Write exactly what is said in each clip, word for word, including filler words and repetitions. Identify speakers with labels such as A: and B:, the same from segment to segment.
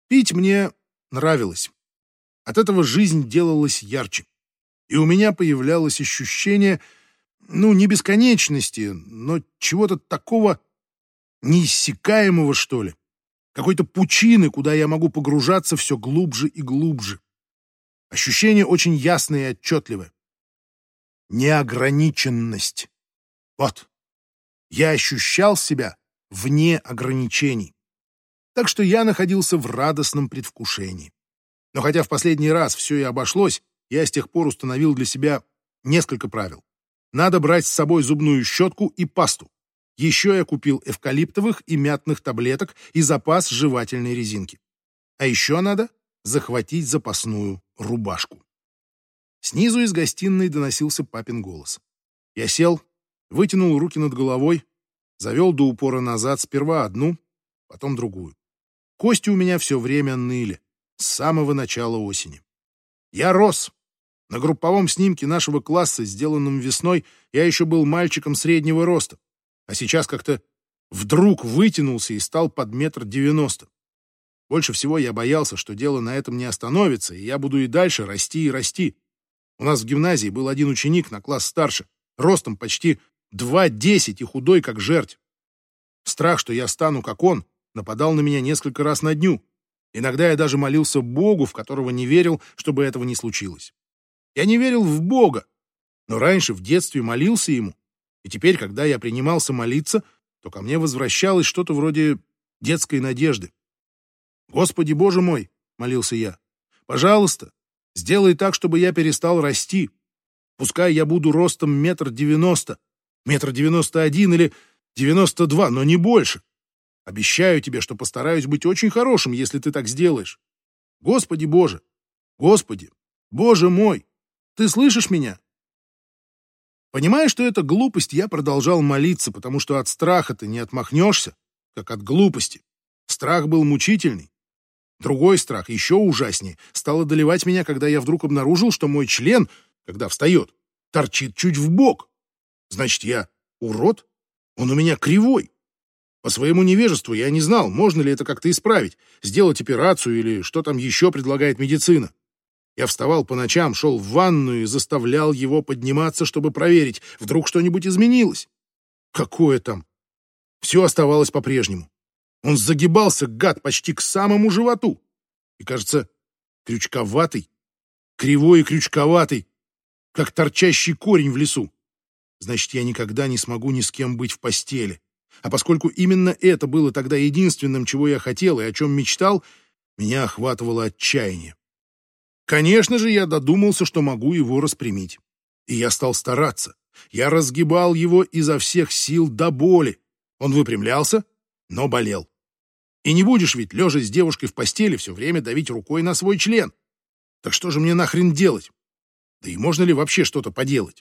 A: Пить мне нравилось. От этого жизнь делалась ярче. И у меня появлялось ощущение, ну, не бесконечности, но чего-то такого неиссякаемого, что ли. Какой-то пучины, куда я могу погружаться все глубже и глубже. Ощущение очень ясное и отчетливое. Неограниченность. Вот. Я ощущал себя вне ограничений. Так что я находился в радостном предвкушении. Но хотя в последний раз все и обошлось, я с тех пор установил для себя несколько правил. Надо брать с собой зубную щетку и пасту. Еще я купил эвкалиптовых и мятных таблеток и запас жевательной резинки. А еще надо захватить запасную рубашку. Снизу из гостиной доносился папин голос. Я сел, вытянул руки над головой, завел до упора назад сперва одну, потом другую. Кости у меня все время ныли, с самого начала осени. Я рос. На групповом снимке нашего класса, сделанном весной, я еще был мальчиком среднего роста, а сейчас как-то вдруг вытянулся и стал под метр девяносто. Больше всего я боялся, что дело на этом не остановится, и я буду и дальше расти и расти. У нас в гимназии был один ученик на класс старше, ростом почти два десять и худой, как жерть. Страх, что я стану как он, нападал на меня несколько раз на дню. Иногда я даже молился Богу, в которого не верил, чтобы этого не случилось. Я не верил в Бога, но раньше в детстве молился ему, и теперь, когда я принимался молиться, то ко мне возвращалось что-то вроде детской надежды. «Господи, Боже мой!» — молился я. «Пожалуйста, сделай так, чтобы я перестал расти. Пускай я буду ростом метр девяносто, метр девяносто один или девяносто два, но не больше. Обещаю тебе, что постараюсь быть очень хорошим, если ты так сделаешь. Господи Боже! Господи! Боже мой! Ты слышишь меня?» Понимая, что это глупость, я продолжал молиться, потому что от страха ты не отмахнешься, как от глупости. Страх был мучительный. Другой страх, еще ужаснее, стал одолевать меня, когда я вдруг обнаружил, что мой член, когда встает, торчит чуть вбок. Значит, я урод? Он у меня кривой. По своему невежеству я не знал, можно ли это как-то исправить, сделать операцию или что там еще предлагает медицина. Я вставал по ночам, шел в ванную и заставлял его подниматься, чтобы проверить, вдруг что-нибудь изменилось. Какое там? Все оставалось по-прежнему. Он загибался, гад, почти к самому животу. И, кажется, крючковатый, кривой и крючковатый, как торчащий корень в лесу. Значит, я никогда не смогу ни с кем быть в постели. А поскольку именно это было тогда единственным, чего я хотел и о чем мечтал, меня охватывало отчаяние. Конечно же, я додумался, что могу его распрямить. И я стал стараться. Я разгибал его изо всех сил до боли. Он выпрямлялся, но болел. И не будешь ведь, лежа с девушкой в постели, все время давить рукой на свой член. Так что же мне нахрен делать? Да и можно ли вообще что-то поделать?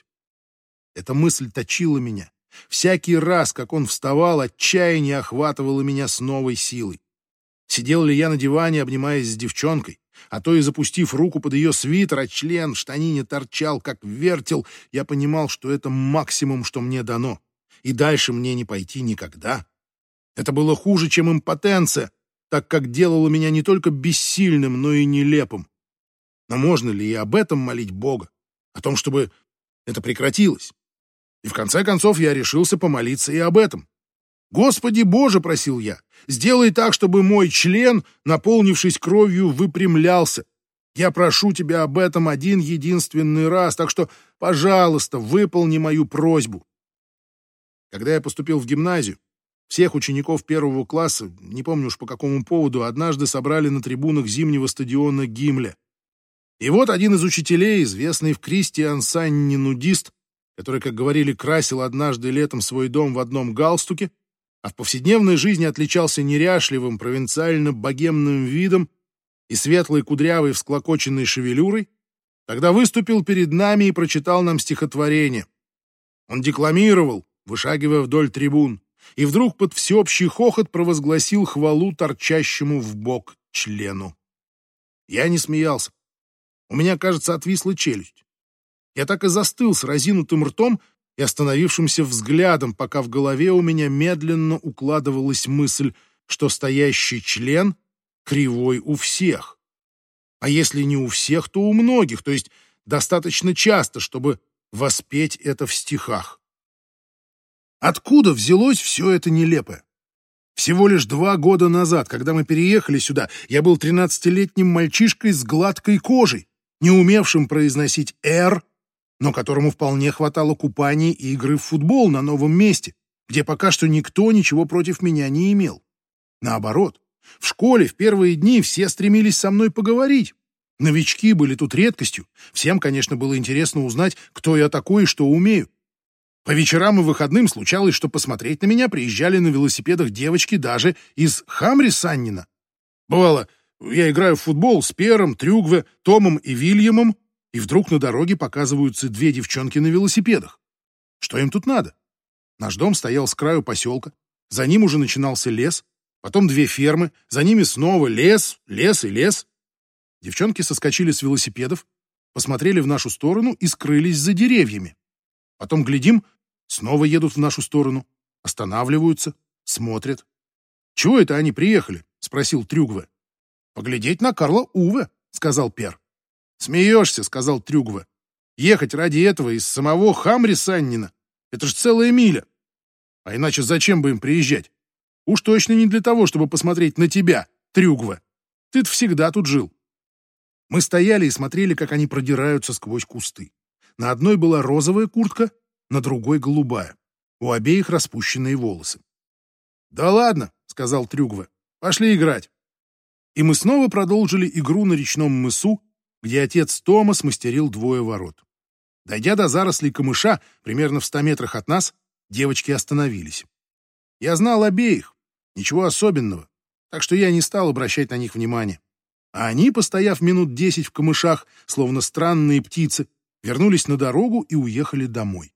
A: Эта мысль точила меня. Всякий раз, как он вставал, отчаяние охватывало меня с новой силой. Сидел ли я на диване, обнимаясь с девчонкой, а то и запустив руку под ее свитер, а член в штанине торчал, как вертел, я понимал, что это максимум, что мне дано, и дальше мне не пойти никогда. Это было хуже, чем импотенция, так как делало меня не только бессильным, но и нелепым. Но можно ли и об этом молить Бога? О том, чтобы это прекратилось? И в конце концов я решился помолиться и об этом. «Господи Боже!» — просил я. «Сделай так, чтобы мой член, наполнившись кровью, выпрямлялся. Я прошу тебя об этом один единственный раз, так что, пожалуйста, выполни мою просьбу». Когда я поступил в гимназию, всех учеников первого класса, не помню уж по какому поводу, однажды собрали на трибунах зимнего стадиона Гимля. И вот один из учителей, известный в Кристиансанне нудист, который, как говорили, красил однажды летом свой дом в одном галстуке, а в повседневной жизни отличался неряшливым провинциально-богемным видом и светлой кудрявой всклокоченной шевелюрой, тогда выступил перед нами и прочитал нам стихотворение. Он декламировал, вышагивая вдоль трибун, и вдруг под всеобщий хохот провозгласил хвалу торчащему в бок члену. Я не смеялся. У меня, кажется, отвисла челюсть. Я так и застыл с разинутым ртом и остановившимся взглядом, пока в голове у меня медленно укладывалась мысль, что стоящий член кривой у всех. А если не у всех, то у многих, то есть достаточно часто, чтобы воспеть это в стихах. Откуда взялось все это нелепое? Всего лишь два года назад, когда мы переехали сюда, я был тринадцатилетним мальчишкой с гладкой кожей, не умевшим произносить «р», но которому вполне хватало купаний и игры в футбол на новом месте, где пока что никто ничего против меня не имел. Наоборот, в школе в первые дни все стремились со мной поговорить. Новички были тут редкостью. Всем, конечно, было интересно узнать, кто я такой и что умею. По вечерам и выходным случалось, что посмотреть на меня приезжали на велосипедах девочки даже из Хамри-Саннина. Бывало, я играю в футбол с Пером, Трюгве, Томом и Вильямом, и вдруг на дороге показываются две девчонки на велосипедах. Что им тут надо? Наш дом стоял с краю поселка, за ним уже начинался лес, потом две фермы, за ними снова лес, лес и лес. Девчонки соскочили с велосипедов, посмотрели в нашу сторону и скрылись за деревьями. Потом, глядим, снова едут в нашу сторону, останавливаются, смотрят. «Чего это они приехали?» — спросил Трюгве. «Поглядеть на Карла Уве», — сказал Пер. «Смеешься», — сказал Трюгве. «Ехать ради этого из самого Хамри-Саннина — это ж целая миля. А иначе зачем бы им приезжать? Уж точно не для того, чтобы посмотреть на тебя, Трюгве. Ты-то всегда тут жил». Мы стояли и смотрели, как они продираются сквозь кусты. На одной была розовая куртка, на другой — голубая. У обеих распущенные волосы. «Да ладно», — сказал Трюгве, — «пошли играть». И мы снова продолжили игру на речном мысу, где отец Тома смастерил двое ворот. Дойдя до зарослей камыша, примерно в ста метрах от нас, девочки остановились. Я знал обеих, ничего особенного, так что я не стал обращать на них внимания. А они, постояв минут десять в камышах, словно странные птицы, вернулись на дорогу и уехали домой.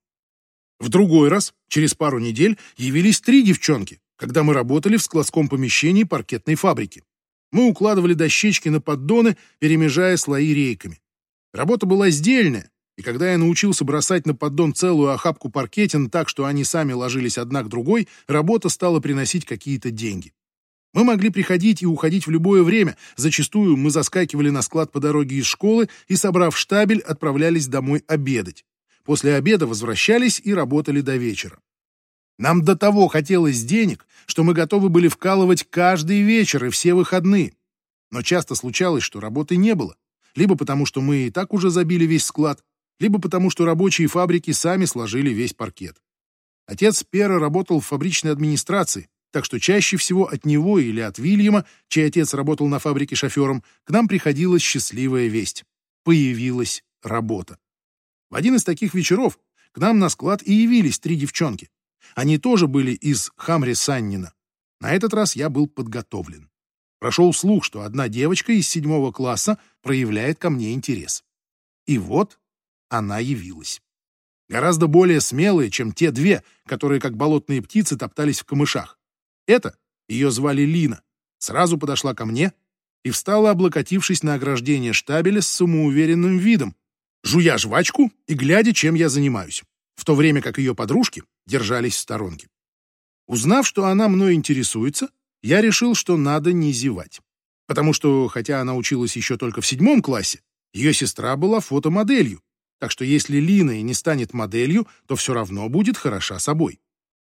A: В другой раз, через пару недель, явились три девчонки, когда мы работали в складском помещении паркетной фабрики. Мы укладывали дощечки на поддоны, перемежая слои рейками. Работа была сдельная, и когда я научился бросать на поддон целую охапку паркетин так, что они сами ложились одна к другой, работа стала приносить какие-то деньги. Мы могли приходить и уходить в любое время. Зачастую мы заскакивали на склад по дороге из школы и, собрав штабель, отправлялись домой обедать. После обеда возвращались и работали до вечера. Нам до того хотелось денег, что мы готовы были вкалывать каждый вечер и все выходные. Но часто случалось, что работы не было. Либо потому, что мы и так уже забили весь склад, либо потому, что рабочие фабрики сами сложили весь паркет. Отец Пера работал в фабричной администрации, так что чаще всего от него или от Вильяма, чей отец работал на фабрике шофером, к нам приходила счастливая весть. Появилась работа. В один из таких вечеров к нам на склад и явились три девчонки. Они тоже были из Хамри-Саннина. На этот раз я был подготовлен. Прошел слух, что одна девочка из седьмого класса проявляет ко мне интерес. И вот она явилась. Гораздо более смелая, чем те две, которые, как болотные птицы, топтались в камышах. Эта, ее звали Лина, сразу подошла ко мне и встала, облокотившись на ограждение штабеля с самоуверенным видом, жуя жвачку и глядя, чем я занимаюсь, в то время как ее подружки держались в сторонке. Узнав, что она мной интересуется, я решил, что надо не зевать. Потому что, хотя она училась еще только в седьмом классе, ее сестра была фотомоделью, так что если Лина и не станет моделью, то все равно будет хороша собой.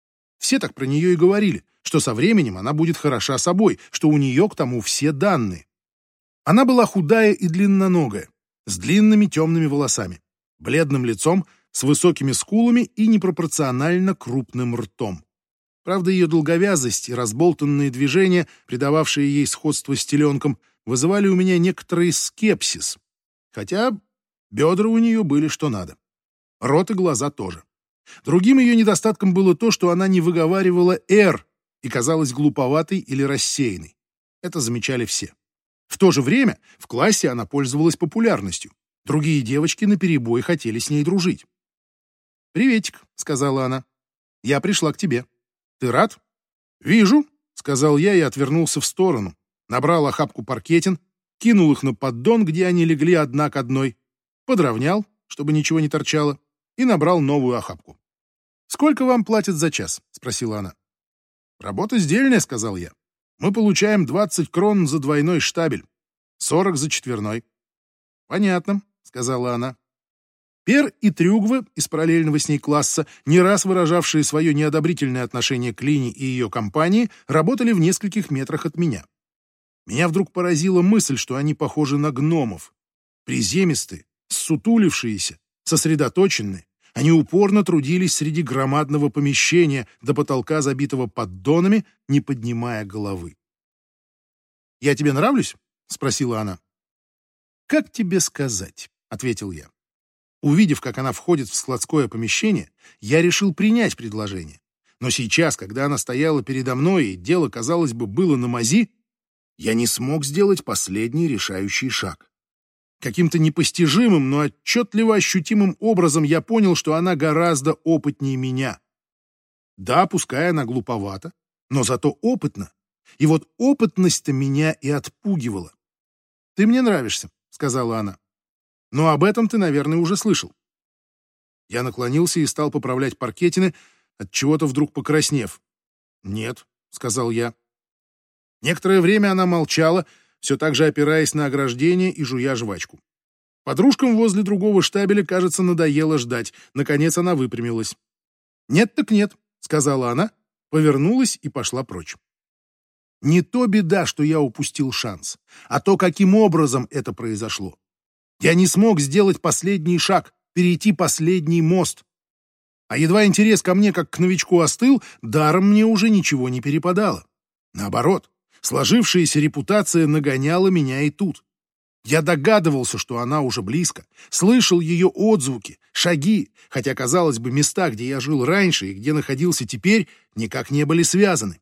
A: Все так про нее и говорили, что со временем она будет хороша собой, что у нее к тому все данные. Она была худая и длинноногая, с длинными темными волосами, бледным лицом, с высокими скулами и непропорционально крупным ртом. Правда, ее долговязость и разболтанные движения, придававшие ей сходство с теленком, вызывали у меня некоторый скепсис. Хотя бедра у нее были что надо. Рот и глаза тоже. Другим ее недостатком было то, что она не выговаривала «р» и казалась глуповатой или рассеянной. Это замечали все. В то же время в классе она пользовалась популярностью. Другие девочки наперебой хотели с ней дружить. «Приветик», — сказала она. «Я пришла к тебе. Ты рад?» «Вижу», — сказал я и отвернулся в сторону. Набрал охапку паркетин, кинул их на поддон, где они легли одна к одной, подровнял, чтобы ничего не торчало, и набрал новую охапку. «Сколько вам платят за час?» — спросила она. «Работа сдельная», — сказал я. Мы получаем двадцать крон за двойной штабель, сорок за четверной. Понятно, сказала она. Пер и Трюгве из параллельного с ней класса, не раз выражавшие свое неодобрительное отношение к Лине и ее компании, работали в нескольких метрах от меня. Меня вдруг поразила мысль, что они похожи на гномов. Приземистые, ссутулившиеся, сосредоточенные, они упорно трудились среди громадного помещения до потолка, забитого поддонами, не поднимая головы. «Я тебе нравлюсь?» — спросила она. «Как тебе сказать?» — ответил я. Увидев, как она входит в складское помещение, я решил принять предложение. Но сейчас, когда она стояла передо мной и дело, казалось бы, было на мази, я не смог сделать последний решающий шаг. Каким-то непостижимым, но отчетливо ощутимым образом я понял, что она гораздо опытнее меня. Да, пускай она глуповата, но зато опытна. И вот опытность-то меня и отпугивала. «Ты мне нравишься», — сказала она. «Но об этом ты, наверное, уже слышал». Я наклонился и стал поправлять паркетины, от чего-то вдруг покраснев. «Нет», — сказал я. Некоторое время она молчала, все так же опираясь на ограждение и жуя жвачку. Подружкам возле другого штабеля, кажется, надоело ждать. Наконец она выпрямилась. «Нет так нет», — сказала она, повернулась и пошла прочь. Не то беда, что я упустил шанс, а то, каким образом это произошло. Я не смог сделать последний шаг, перейти последний мост. А едва интерес ко мне как к новичку остыл, даром мне уже ничего не перепадало. Наоборот, сложившаяся репутация нагоняла меня и тут. Я догадывался, что она уже близко, слышал ее отзвуки, шаги, хотя, казалось бы, места, где я жил раньше и где находился теперь, никак не были связаны.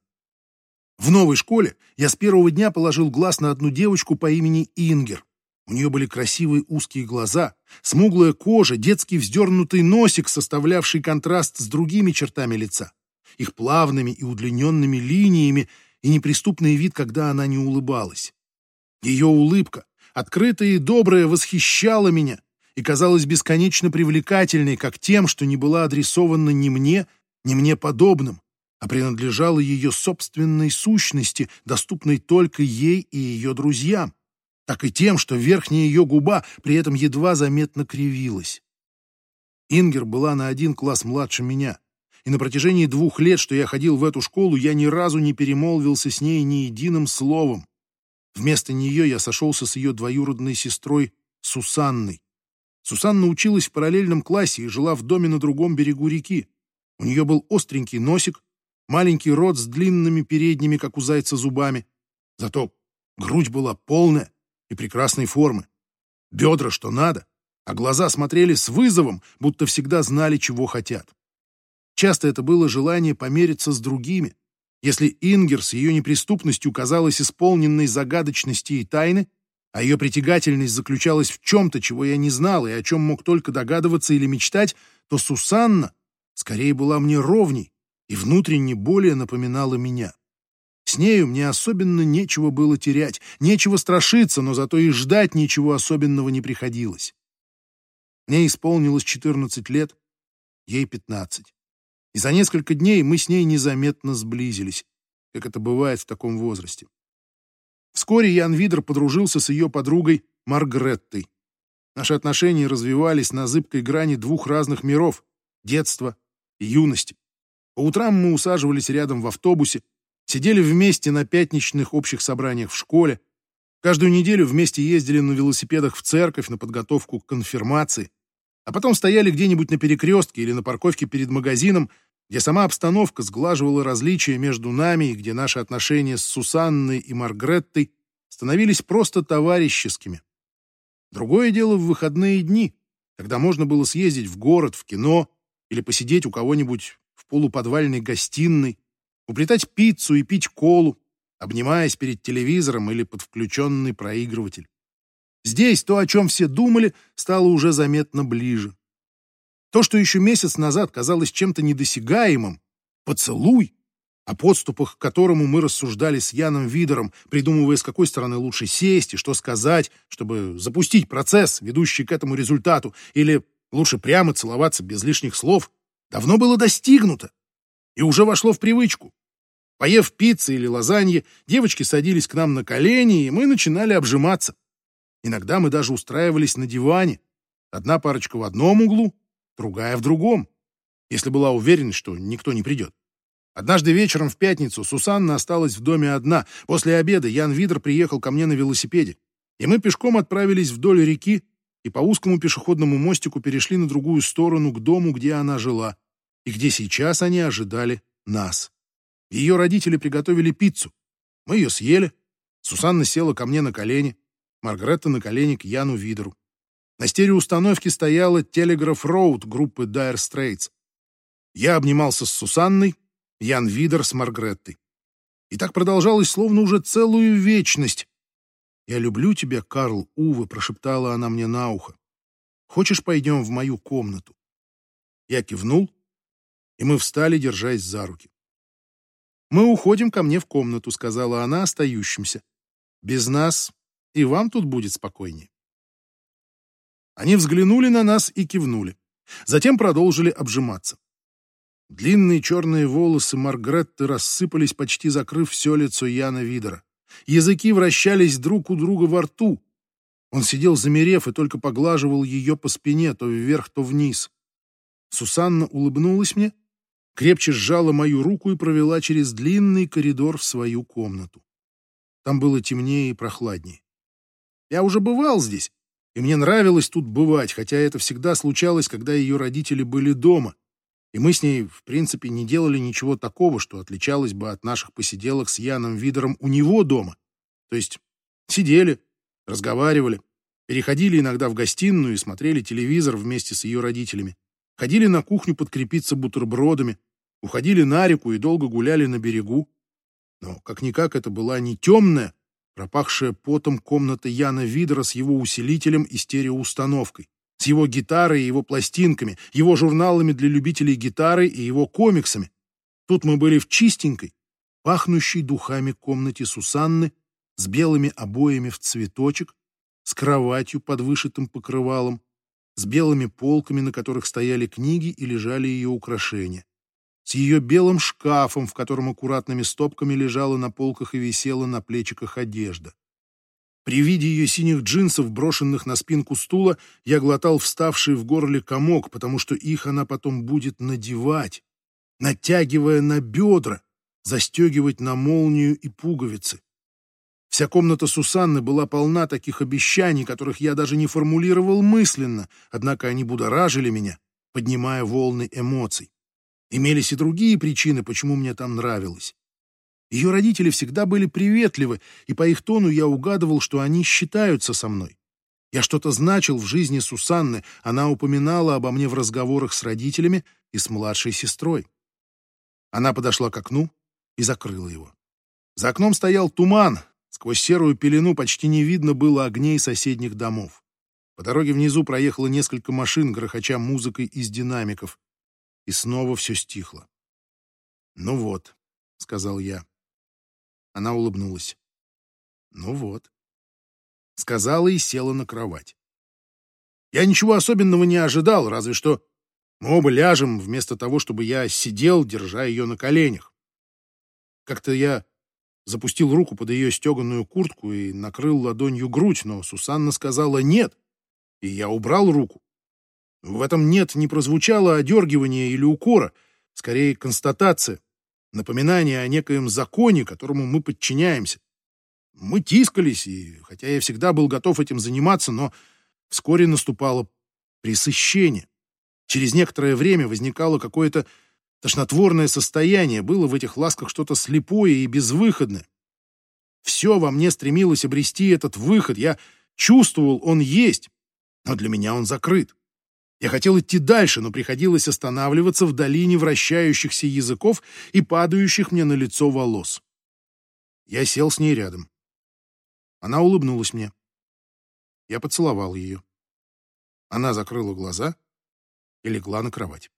A: В новой школе я с первого дня положил глаз на одну девочку по имени Ингер. У нее были красивые узкие глаза, смуглая кожа, детский вздернутый носик, составлявший контраст с другими чертами лица, их плавными и удлиненными линиями и неприступный вид, когда она не улыбалась. Ее улыбка, открытая и добрая, восхищала меня и казалась бесконечно привлекательной, как тем, что не была адресована ни мне, ни мне подобным, а принадлежала ее собственной сущности, доступной только ей и ее друзьям, так и тем, что верхняя ее губа при этом едва заметно кривилась. Ингер была на один класс младше меня, и на протяжении двух лет, что я ходил в эту школу, я ни разу не перемолвился с ней ни единым словом. Вместо нее я сошелся с ее двоюродной сестрой Сусанной. Сусанна училась в параллельном классе и жила в доме на другом берегу реки. У нее был остренький носик, маленький рот с длинными передними, как у зайца, зубами. Зато грудь была полная и прекрасной формы. Бедра что надо, а глаза смотрели с вызовом, будто всегда знали, чего хотят. Часто это было желание помериться с другими. Если Ингер с ее неприступностью казалась исполненной загадочности и тайны, а ее притягательность заключалась в чем-то, чего я не знал и о чем мог только догадываться или мечтать, то Сусанна скорее была мне ровней и внутренне более напоминала меня. С нею мне особенно нечего было терять, нечего страшиться, но зато и ждать ничего особенного не приходилось. Мне исполнилось четырнадцать лет, ей пятнадцать. И за несколько дней мы с ней незаметно сблизились, как это бывает в таком возрасте. Вскоре Ян Видер подружился с ее подругой Маргреттой. Наши отношения развивались на зыбкой грани двух разных миров — детства и юности. По утрам мы усаживались рядом в автобусе, сидели вместе на пятничных общих собраниях в школе, каждую неделю вместе ездили на велосипедах в церковь на подготовку к конфирмации, а потом стояли где-нибудь на перекрестке или на парковке перед магазином, где сама обстановка сглаживала различия между нами и где наши отношения с Сусанной и Маргреттой становились просто товарищескими. Другое дело в выходные дни, когда можно было съездить в город, в кино или посидеть у кого-нибудь в полуподвальной гостиной, уплетать пиццу и пить колу, обнимаясь перед телевизором или под включенный проигрыватель. Здесь то, о чем все думали, стало уже заметно ближе. То, что еще месяц назад казалось чем-то недосягаемым, поцелуй, о подступах к которому мы рассуждали с Яном Видером, придумывая, с какой стороны лучше сесть и что сказать, чтобы запустить процесс, ведущий к этому результату, или лучше прямо целоваться без лишних слов, давно было достигнуто и уже вошло в привычку. Поев пиццы или лазаньи, девочки садились к нам на колени, и мы начинали обжиматься. Иногда мы даже устраивались на диване. Одна парочка в одном углу, другая в другом, если была уверенность, что никто не придет. Однажды вечером в пятницу Сусанна осталась в доме одна. После обеда Ян Видер приехал ко мне на велосипеде, и мы пешком отправились вдоль реки и по узкому пешеходному мостику перешли на другую сторону к дому, где она жила, и где сейчас они ожидали нас. Ее родители приготовили пиццу. Мы ее съели. Сусанна села ко мне на колени, Маргаретта на колени к Яну Видеру. На стереоустановке стояла Telegraph Road группы Dire Straits. Я обнимался с Сусанной, Ян Видер с Маргареттой. И так продолжалось словно уже целую вечность. «Я люблю тебя, Карл Уве», — прошептала она мне на ухо. «Хочешь, пойдем в мою комнату?» Я кивнул, и мы встали, держась за руки. «Мы уходим ко мне в комнату», — сказала она остающимся. «Без нас и вам тут будет спокойнее». Они взглянули на нас и кивнули. Затем продолжили обжиматься. Длинные черные волосы Маргаретты рассыпались, почти закрыв все лицо Яна Видера. Языки вращались друг у друга во рту. Он сидел замерев и только поглаживал ее по спине, то вверх, то вниз. Сусанна улыбнулась мне, крепче сжала мою руку и провела через длинный коридор в свою комнату. Там было темнее и прохладнее. Я уже бывал здесь, и мне нравилось тут бывать, хотя это всегда случалось, когда ее родители были дома, и мы с ней, в принципе, не делали ничего такого, что отличалось бы от наших посиделок с Яном Видером у него дома. То есть сидели, разговаривали, переходили иногда в гостиную и смотрели телевизор вместе с ее родителями, ходили на кухню подкрепиться бутербродами, уходили на реку и долго гуляли на берегу. Но как-никак это была не темная, пропахшая потом комната Яна Видера с его усилителем и стереоустановкой, с его гитарой и его пластинками, его журналами для любителей гитары и его комиксами. Тут мы были в чистенькой, пахнущей духами комнате Сусанны, с белыми обоями в цветочек, с кроватью под вышитым покрывалом, с белыми полками, на которых стояли книги и лежали ее украшения, с ее белым шкафом, в котором аккуратными стопками лежала на полках и висела на плечиках одежда. При виде ее синих джинсов, брошенных на спинку стула, я глотал вставший в горле комок, потому что их она потом будет надевать, натягивая на бедра, застегивать на молнию и пуговицы. Вся комната Сусанны была полна таких обещаний, которых я даже не формулировал мысленно, однако они будоражили меня, поднимая волны эмоций. Имелись и другие причины, почему мне там нравилось. Ее родители всегда были приветливы, и по их тону я угадывал, что они считаются со мной. Я что-то значил в жизни Сусанны, она упоминала обо мне в разговорах с родителями и с младшей сестрой. Она подошла к окну и закрыла его. За окном стоял туман, сквозь серую пелену почти не видно было огней соседних домов. По дороге внизу проехало несколько машин, грохоча музыкой из динамиков. И снова все стихло. «Ну вот», — сказал я. Она улыбнулась. «Ну вот». Сказала и села на кровать. Я ничего особенного не ожидал, разве что мы оба ляжем, вместо того, чтобы я сидел, держа ее на коленях. Как-то я запустил руку под ее стеганую куртку и накрыл ладонью грудь, но Сусанна сказала «нет», и я убрал руку. В этом «нет» не прозвучало одергивания или укора, скорее констатация, напоминание о некоем законе, которому мы подчиняемся. Мы тискались, и хотя я всегда был готов этим заниматься, но вскоре наступало пресыщение. Через некоторое время возникало какое-то тошнотворное состояние, было в этих ласках что-то слепое и безвыходное. Все во мне стремилось обрести этот выход, я чувствовал, он есть, но для меня он закрыт. Я хотел идти дальше, но приходилось останавливаться в долине вращающихся языков и падающих мне на лицо волос. Я сел с ней рядом. Она улыбнулась мне. Я поцеловал ее. Она закрыла глаза и легла на кровать.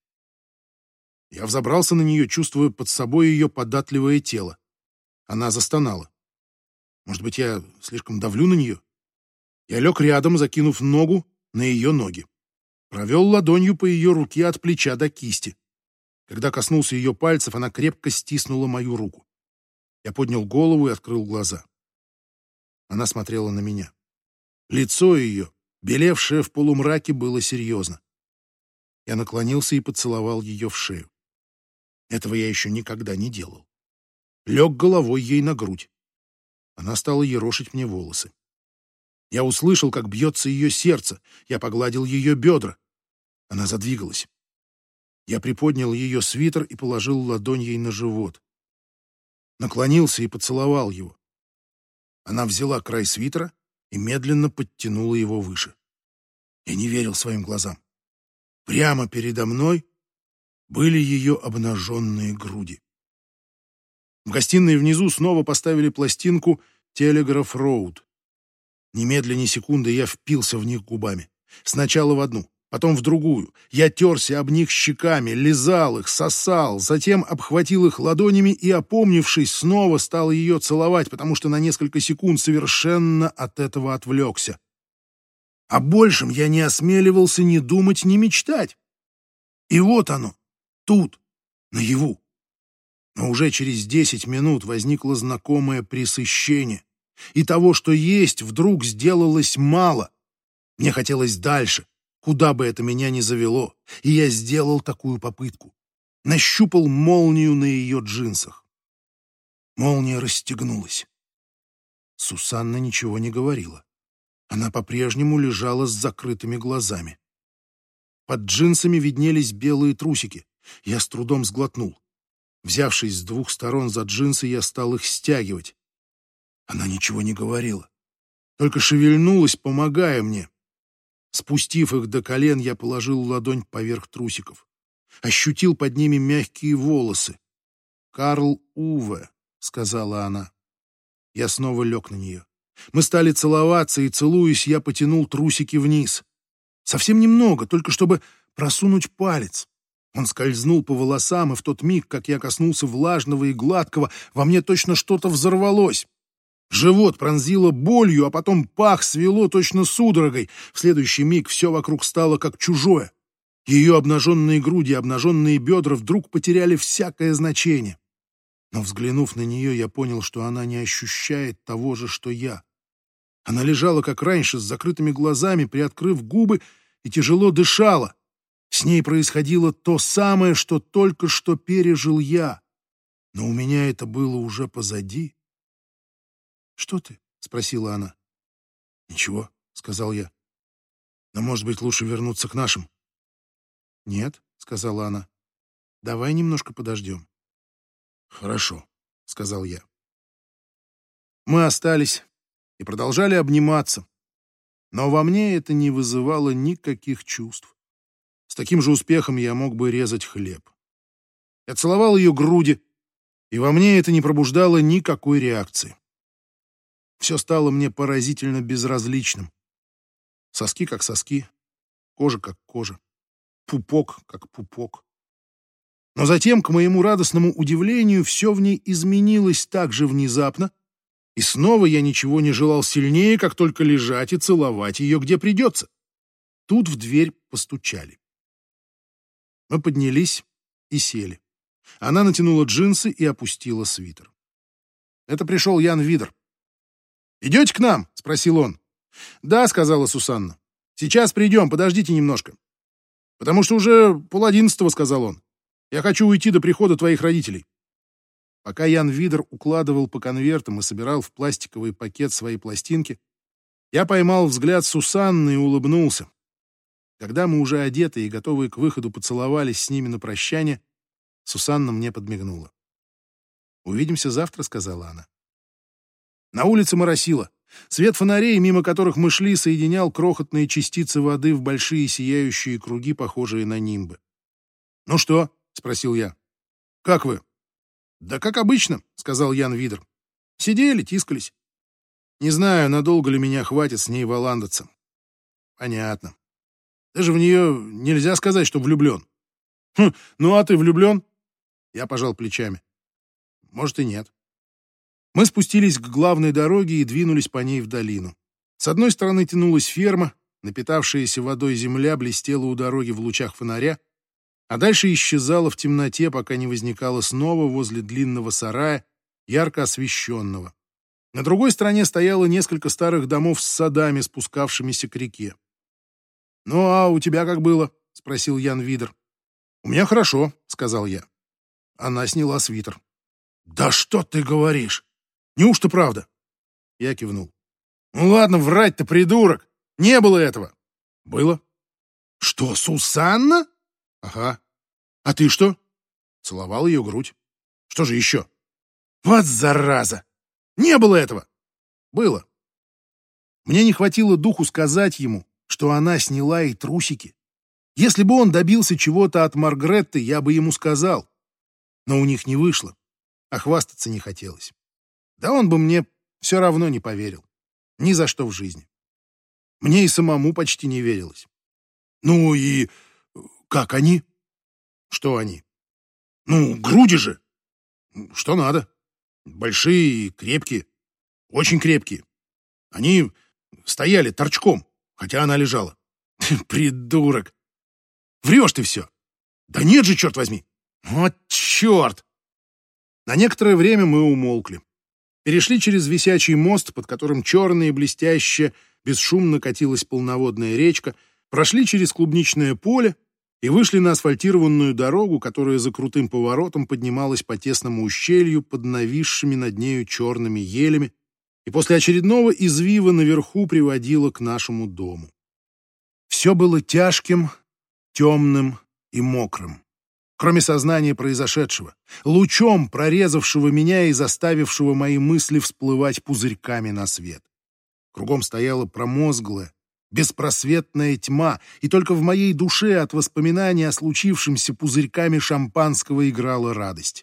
A: Я взобрался на нее, чувствуя под собой ее податливое тело. Она застонала. Может быть, я слишком давлю на нее? Я лег рядом, закинув ногу на ее ноги. Провел ладонью по ее руке от плеча до кисти. Когда коснулся ее пальцев, она крепко стиснула мою руку. Я поднял голову и открыл глаза. Она смотрела на меня. Лицо ее, белевшее в полумраке, было серьезно. Я наклонился и поцеловал ее в шею. Этого я еще никогда не делал. Лег головой ей на грудь. Она стала ерошить мне волосы. Я услышал, как бьется ее сердце. Я погладил ее бедра. Она задвигалась. Я приподнял ее свитер и положил ладонь ей на живот. Наклонился и поцеловал его. Она взяла край свитера и медленно подтянула его выше. Я не верил своим глазам. Прямо передо мной были ее обнаженные груди. В гостиной внизу снова поставили пластинку «Телеграф Роуд». Немедленно ни секунды я впился в них губами. Сначала в одну, потом в другую. Я терся об них щеками, лизал их, сосал, затем обхватил их ладонями и, опомнившись, снова стал ее целовать, потому что на несколько секунд совершенно от этого отвлекся. О большем я не осмеливался ни думать, ни мечтать. И вот оно, тут, наяву. Но уже через десять минут возникло знакомое пресыщение. И того, что есть, вдруг сделалось мало. Мне хотелось дальше, куда бы это меня ни завело. И я сделал такую попытку. Нащупал молнию на ее джинсах. Молния расстегнулась. Сусанна ничего не говорила. Она по-прежнему лежала с закрытыми глазами. Под джинсами виднелись белые трусики. Я с трудом сглотнул. Взявшись с двух сторон за джинсы, я стал их стягивать. Она ничего не говорила, только шевельнулась, помогая мне. Спустив их до колен, я положил ладонь поверх трусиков. Ощутил под ними мягкие волосы. «Карл Уве», — сказала она. Я снова лег на нее. Мы стали целоваться, и, целуясь, я потянул трусики вниз. Совсем немного, только чтобы просунуть палец. Он скользнул по волосам, и в тот миг, как я коснулся влажного и гладкого, во мне точно что-то взорвалось. Живот пронзило болью, а потом пах свело точно судорогой. В следующий миг все вокруг стало как чужое. Ее обнаженные груди и обнаженные бедра вдруг потеряли всякое значение. Но, взглянув на нее, я понял, что она не ощущает того же, что я. Она лежала, как раньше, с закрытыми глазами, приоткрыв губы, и тяжело дышала. С ней происходило то самое, что только что пережил я. Но у меня это было уже позади. «Что ты?» — спросила она. «Ничего», — сказал я. «Но, может быть, лучше вернуться к нашим?» «Нет», — сказала она. «Давай немножко подождем». «Хорошо», — сказал я. Мы остались и продолжали обниматься, но во мне это не вызывало никаких чувств. С таким же успехом я мог бы резать хлеб. Я целовал ее груди, и во мне это не пробуждало никакой реакции. Все стало мне поразительно безразличным. Соски как соски, кожа как кожа, пупок как пупок. Но затем, к моему радостному удивлению, все в ней изменилось так же внезапно, и снова я ничего не желал сильнее, как только лежать и целовать ее, где придется. Тут в дверь постучали. Мы поднялись и сели. Она натянула джинсы и опустила свитер. Это пришел Ян Видер. «Идете к нам?» — спросил он. «Да», — сказала Сусанна. «Сейчас придем, подождите немножко». «Потому что уже полодиннадцатого», — сказал он. «Я хочу уйти до прихода твоих родителей». Пока Ян Видер укладывал по конвертам и собирал в пластиковый пакет свои пластинки, я поймал взгляд Сусанны и улыбнулся. Когда мы уже одетые и готовые к выходу поцеловались с ними на прощание, Сусанна мне подмигнула. «Увидимся завтра», — сказала она. На улице моросило. Свет фонарей, мимо которых мы шли, соединял крохотные частицы воды в большие сияющие круги, похожие на нимбы. «Ну что?» — спросил я. «Как вы?» «Да как обычно», — сказал Ян Видер. «Сидели, тискались. Не знаю, надолго ли меня хватит с ней валандаться». «Понятно. Даже в нее нельзя сказать, что влюблен». «Хм, ну а ты влюблен?» Я пожал плечами. «Может и нет». Мы спустились к главной дороге и двинулись по ней в долину. С одной стороны тянулась ферма, напитавшаяся водой земля блестела у дороги в лучах фонаря, а дальше исчезала в темноте, пока не возникала снова возле длинного сарая ярко освещенного. На другой стороне стояло несколько старых домов с садами, спускавшимися к реке. «Ну, а у тебя как было?» — спросил Ян Видер. «У меня хорошо», — сказал я. Она сняла свитер. «Да что ты говоришь? Неужто правда?» Я кивнул. «Ну ладно, врать-то, придурок! Не было этого!» «Было». «Что, Сусанна?» «Ага. А ты что?» Целовал ее грудь. «Что же еще?» «Вот зараза! Не было этого!» «Было». Мне не хватило духу сказать ему, что она сняла и трусики. Если бы он добился чего-то от Маргретты, я бы ему сказал. Но у них не вышло, а хвастаться не хотелось. Да он бы мне все равно не поверил. Ни за что в жизни. Мне и самому почти не верилось. «Ну и как они?» «Что они?» «Ну, груди же!» «Что надо. Большие и крепкие. Очень крепкие. Они стояли торчком, хотя она лежала». «Придурок! Врешь ты все!» «Да нет же, черт возьми!» «Вот черт!» На некоторое время мы умолкли. Перешли через висячий мост, под которым черная и блестящая, бесшумно катилась полноводная речка, прошли через клубничное поле и вышли на асфальтированную дорогу, которая за крутым поворотом поднималась по тесному ущелью под нависшими над нею черными елями и после очередного извива наверху приводила к нашему дому. Все было тяжким, темным и мокрым, кроме сознания произошедшего, лучом, прорезавшего меня и заставившего мои мысли всплывать пузырьками на свет. Кругом стояла промозглая, беспросветная тьма, и только в моей душе от воспоминаний о случившемся пузырьками шампанского играла радость.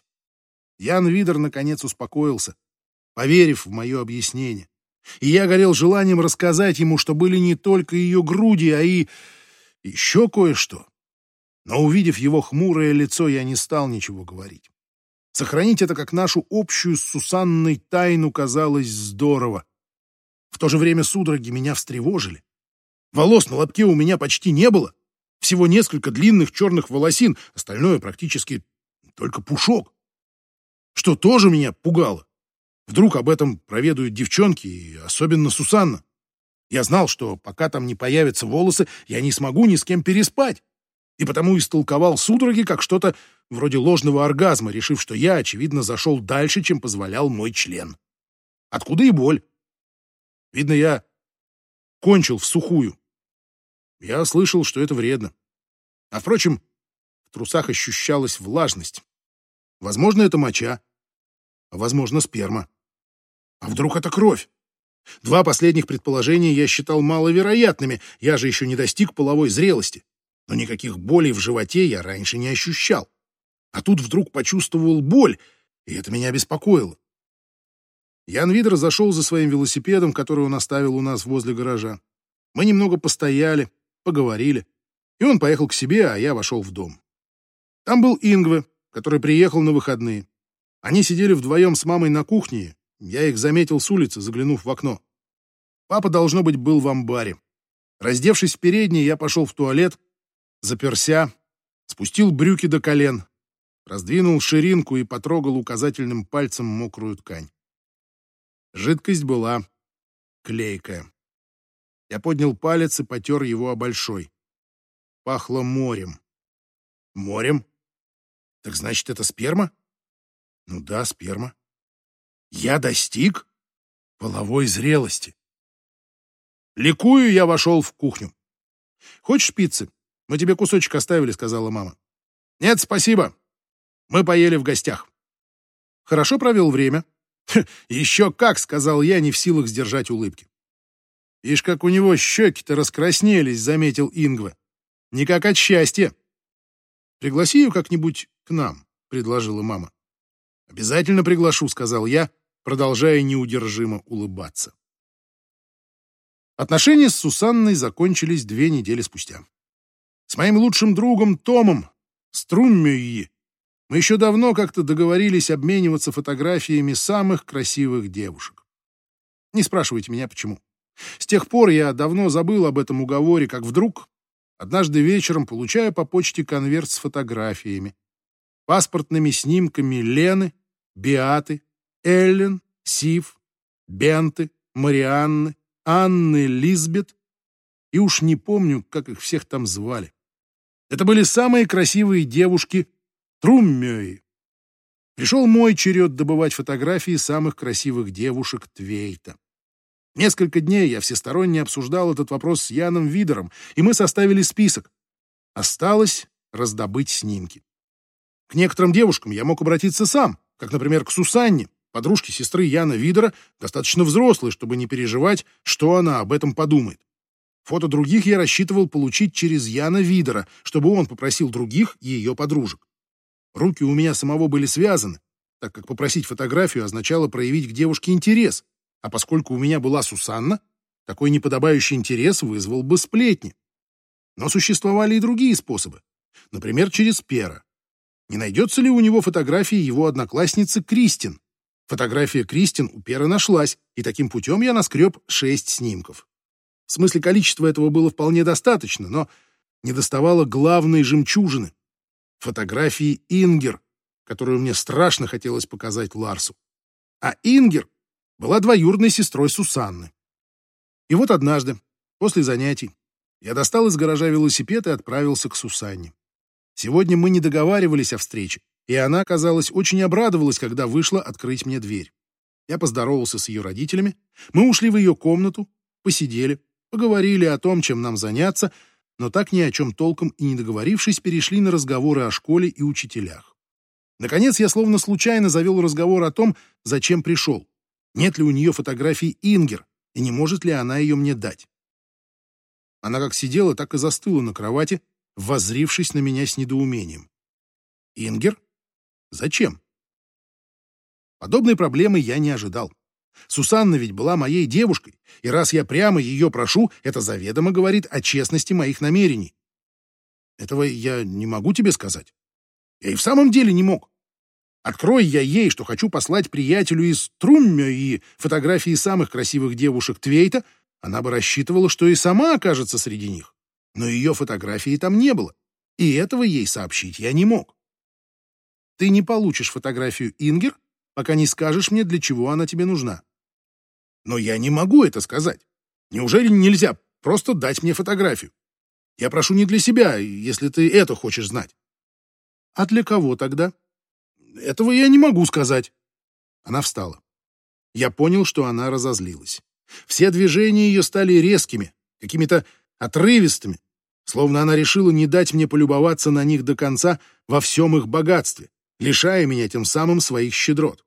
A: Ян Видер наконец успокоился, поверив в мое объяснение. И я горел желанием рассказать ему, что были не только ее груди, а и еще кое-что. Но, увидев его хмурое лицо, я не стал ничего говорить. Сохранить это как нашу общую с Сусанной тайну казалось здорово. В то же время судороги меня встревожили. Волос на лобке у меня почти не было. Всего несколько длинных черных волосин, остальное практически только пушок. Что тоже меня пугало. Вдруг об этом проведают девчонки, и особенно Сусанна. Я знал, что пока там не появятся волосы, я не смогу ни с кем переспать. И потому истолковал судороги как что-то вроде ложного оргазма, решив, что я, очевидно, зашел дальше, чем позволял мой член. Откуда и боль. Видно, я кончил всухую. Я слышал, что это вредно. А, впрочем, в трусах ощущалась влажность. Возможно, это моча, а, возможно, сперма. А вдруг это кровь? Два последних предположения я считал маловероятными, я же еще не достиг половой зрелости. Но никаких болей в животе я раньше не ощущал. А тут вдруг почувствовал боль, и это меня беспокоило. Ян Видер зашел за своим велосипедом, который он оставил у нас возле гаража. Мы немного постояли, поговорили, и он поехал к себе, а я вошел в дом. Там был Ингве, который приехал на выходные. Они сидели вдвоем с мамой на кухне, я их заметил с улицы, заглянув в окно. Папа, должно быть, был в амбаре. Раздевшись в передней, я пошел в туалет, заперся, спустил брюки до колен, раздвинул ширинку и потрогал указательным пальцем мокрую ткань. Жидкость была клейкая. Я поднял палец и потер его о большой. Пахло морем. Морем? Так значит, это сперма? Ну да, сперма. Я достиг половой зрелости. Ликую, я вошел в кухню. «Хочешь пиццы? Мы тебе кусочек оставили», — сказала мама. «Нет, спасибо. Мы поели в гостях». «Хорошо провел время?» «Еще как», — сказал я, не в силах сдержать улыбки. «Ишь, как у него щеки-то раскраснелись», — заметил Ингве. «Не как от счастья». «Пригласи ее как-нибудь к нам», — предложила мама. «Обязательно приглашу», — сказал я, продолжая неудержимо улыбаться. Отношения с Сусанной закончились две недели спустя. С моим лучшим другом Томом Струммюйи мы еще давно как-то договорились обмениваться фотографиями самых красивых девушек. Не спрашивайте меня, почему. С тех пор я давно забыл об этом уговоре, как вдруг, однажды вечером, получаю по почте конверт с фотографиями, паспортными снимками Лены, Беаты Эллен, Сив, Бенты, Марианны, Анны, Лизбет, и уж не помню, как их всех там звали. Это были самые красивые девушки Труммёи. Пришел мой черед добывать фотографии самых красивых девушек Твейта. Несколько дней я всесторонне обсуждал этот вопрос с Яном Видером, и мы составили список. Осталось раздобыть снимки. К некоторым девушкам я мог обратиться сам, как, например, к Сусанне, подружке сестры Яна Видера, достаточно взрослой, чтобы не переживать, что она об этом подумает. Фото других я рассчитывал получить через Яна Видера, чтобы он попросил других ее подружек. Руки у меня самого были связаны, так как попросить фотографию означало проявить к девушке интерес, а поскольку у меня была Сусанна, такой неподобающий интерес вызвал бы сплетни. Но существовали и другие способы, например, через Пера. Не найдется ли у него фотографии его одноклассницы Кристин? Фотография Кристин у Пера нашлась, и таким путем я наскреб шесть снимков. В смысле, количества этого было вполне достаточно, но недоставало главной жемчужины — фотографии Ингер, которую мне страшно хотелось показать Ларсу. А Ингер была двоюродной сестрой Сусанны. И вот однажды, после занятий, я достал из гаража велосипед и отправился к Сусанне. Сегодня мы не договаривались о встрече, и она, казалось, очень обрадовалась, когда вышла открыть мне дверь. Я поздоровался с ее родителями, мы ушли в ее комнату, посидели, поговорили о том, чем нам заняться, но так ни о чем толком и не договорившись, перешли на разговоры о школе и учителях. Наконец, я словно случайно завел разговор о том, зачем пришел. Нет ли у нее фотографий Ингер, и не может ли она ее мне дать. Она как сидела, так и застыла на кровати, воззрившись на меня с недоумением. Ингер? Зачем? Подобной проблемы я не ожидал. Сусанна ведь была моей девушкой, и раз я прямо ее прошу, это заведомо говорит о честности моих намерений. Этого я не могу тебе сказать. Я и в самом деле не мог. Открой я ей, что хочу послать приятелю из Труммёи фотографии самых красивых девушек Твейта, она бы рассчитывала, что и сама окажется среди них. Но ее фотографии там не было, и этого ей сообщить я не мог. Ты не получишь фотографию Ингер, пока не скажешь мне, для чего она тебе нужна. Но я не могу это сказать. Неужели нельзя просто дать мне фотографию? Я прошу не для себя, если ты это хочешь знать. А для кого тогда? Этого я не могу сказать. Она встала. Я понял, что она разозлилась. Все движения ее стали резкими, какими-то отрывистыми, словно она решила не дать мне полюбоваться на них до конца во всем их богатстве, лишая меня тем самым своих щедрот.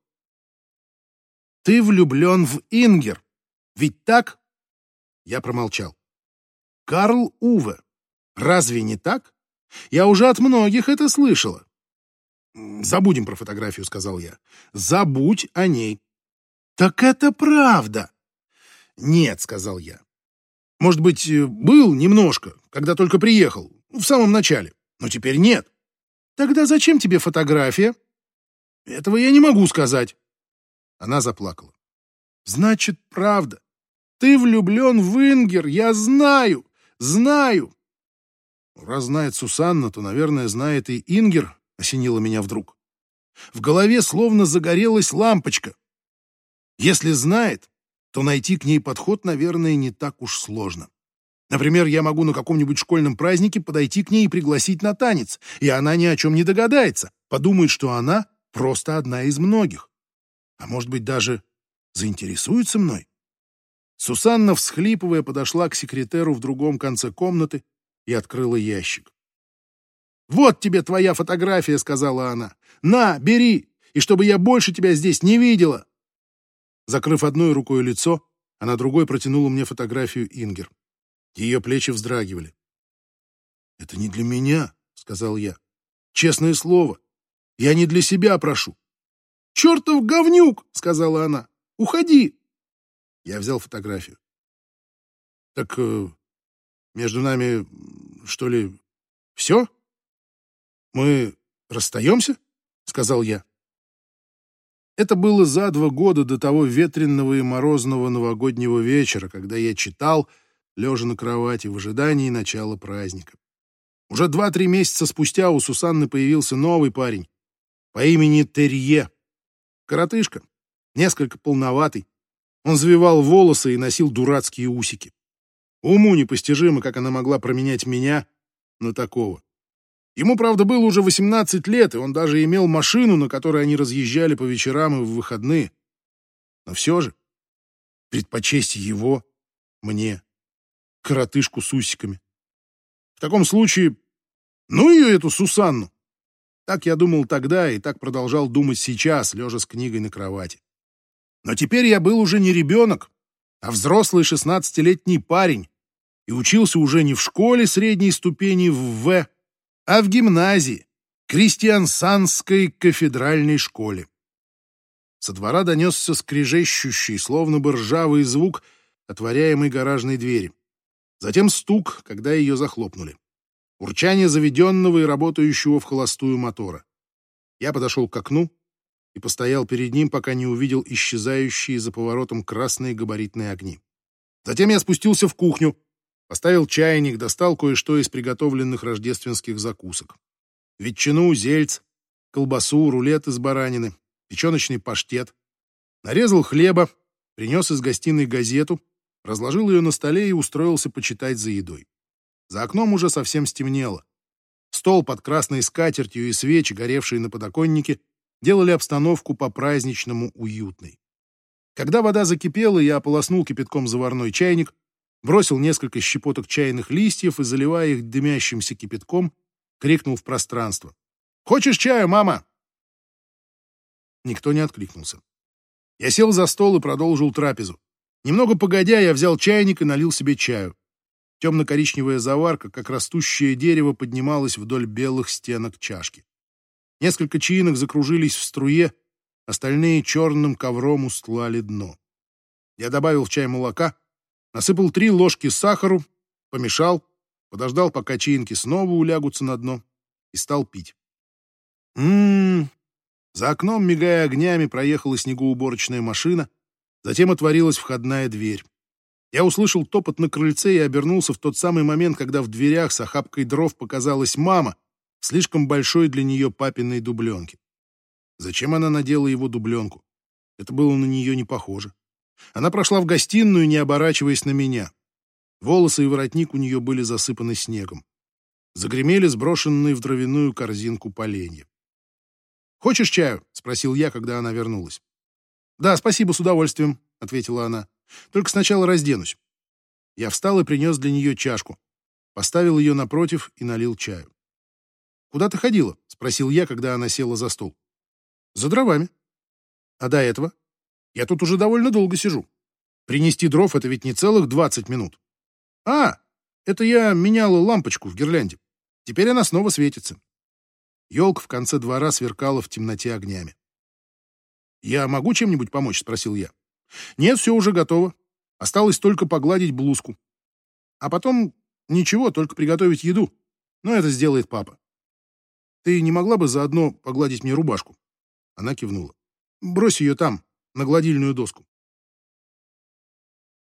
A: Ты влюблен в Ингер, ведь так? Я промолчал. Карл Уве, разве не так? Я уже от многих это слышала. Забудем про фотографию, сказал я. Забудь о ней. Так это правда. Нет, сказал я. Может быть, был немножко, когда только приехал, в самом начале, но теперь нет. Тогда зачем тебе фотография? Этого я не могу сказать. Она заплакала. Значит, правда. Ты влюблен в Ингер, я знаю, знаю. Раз знает Сусанна, то, наверное, знает и Ингер, осенила меня вдруг. В голове словно загорелась лампочка. Если знает, то найти к ней подход, наверное, не так уж сложно. Например, я могу на каком-нибудь школьном празднике подойти к ней и пригласить на танец, и она ни о чем не догадается, подумает, что она просто одна из многих. А может быть, даже заинтересуется мной? Сусанна, всхлипывая, подошла к секретеру в другом конце комнаты и открыла ящик. «Вот тебе твоя фотография», — сказала она. «На, бери, и чтобы я больше тебя здесь не видела». Закрыв одной рукой лицо, она другой протянула мне фотографию Ингер. Ее плечи вздрагивали. «Это не для меня», — сказал я. «Честное слово, я не для себя прошу». «Чертов говнюк!» — сказала она. «Уходи!» Я взял фотографию. «Так э, между нами, что ли, все? Мы расстаемся?» — сказал я. Это было за два года до того ветренного и морозного новогоднего вечера, когда я читал, лежа на кровати, в ожидании начала праздника. Уже два-три месяца спустя у Сусанны появился новый парень по имени Терье. Коротышка, несколько полноватый. Он завивал волосы и носил дурацкие усики. Уму непостижимо, как она могла променять меня на такого. Ему, правда, было уже восемнадцать лет, и он даже имел машину, на которой они разъезжали по вечерам и в выходные. Но все же предпочесть его мне, коротышку с усиками. В таком случае, ну ее, эту Сусанну. Так я думал тогда и так продолжал думать сейчас, лежа с книгой на кровати. Но теперь я был уже не ребенок, а взрослый шестнадцатилетний парень и учился уже не в школе средней ступени в В, а в гимназии, Крестьянсанской кафедральной школе. Со двора донесся скрежещущий, словно бы ржавый звук отворяемой гаражной двери. Затем стук, когда ее захлопнули. Урчание заведенного и работающего в холостую мотора. Я подошел к окну и постоял перед ним, пока не увидел исчезающие за поворотом красные габаритные огни. Затем я спустился в кухню, поставил чайник, достал кое-что из приготовленных рождественских закусок. Ветчину, зельц, колбасу, рулет из баранины, печеночный паштет. Нарезал хлеба, принес из гостиной газету, разложил ее на столе и устроился почитать за едой. За окном уже совсем стемнело. Стол под красной скатертью и свечи, горевшие на подоконнике, делали обстановку по-праздничному уютной. Когда вода закипела, я ополоснул кипятком заварной чайник, бросил несколько щепоток чайных листьев и, заливая их дымящимся кипятком, крикнул в пространство: «Хочешь чаю, мама?» Никто не откликнулся. Я сел за стол и продолжил трапезу. Немного погодя, я взял чайник и налил себе чаю. Темно-коричневая заварка, как растущее дерево, поднималась вдоль белых стенок чашки. Несколько чаинок закружились в струе, остальные черным ковром устлали дно. Я добавил в чай молока, насыпал три ложки сахару, помешал, подождал, пока чаинки снова улягутся на дно, и стал пить. М-м-м. За окном, мигая огнями, проехала снегоуборочная машина, затем отворилась входная дверь. Я услышал топот на крыльце и обернулся в тот самый момент, когда в дверях с охапкой дров показалась мама в слишком большой для нее папиной дубленке. Зачем она надела его дубленку? Это было на нее не похоже. Она прошла в гостиную, не оборачиваясь на меня. Волосы и воротник у нее были засыпаны снегом. Загремели сброшенные в дровяную корзинку поленья. «Хочешь чаю?» — спросил я, когда она вернулась. «Да, спасибо, с удовольствием», — ответила она. «Только сначала разденусь». Я встал и принес для нее чашку, поставил ее напротив и налил чаю. «Куда ты ходила?» — спросил я, когда она села за стол. «За дровами». «А до этого?» «Я тут уже довольно долго сижу. Принести дров — это ведь не целых двадцать минут». «А, это я меняла лампочку в гирлянде. Теперь она снова светится». Елка в конце двора сверкала в темноте огнями. «Я могу чем-нибудь помочь?» — спросил я. «Нет, все уже готово. Осталось только погладить блузку. А потом ничего, только приготовить еду. Но это сделает папа. Ты не могла бы заодно погладить мне рубашку?» Она кивнула. «Брось ее там, на гладильную доску».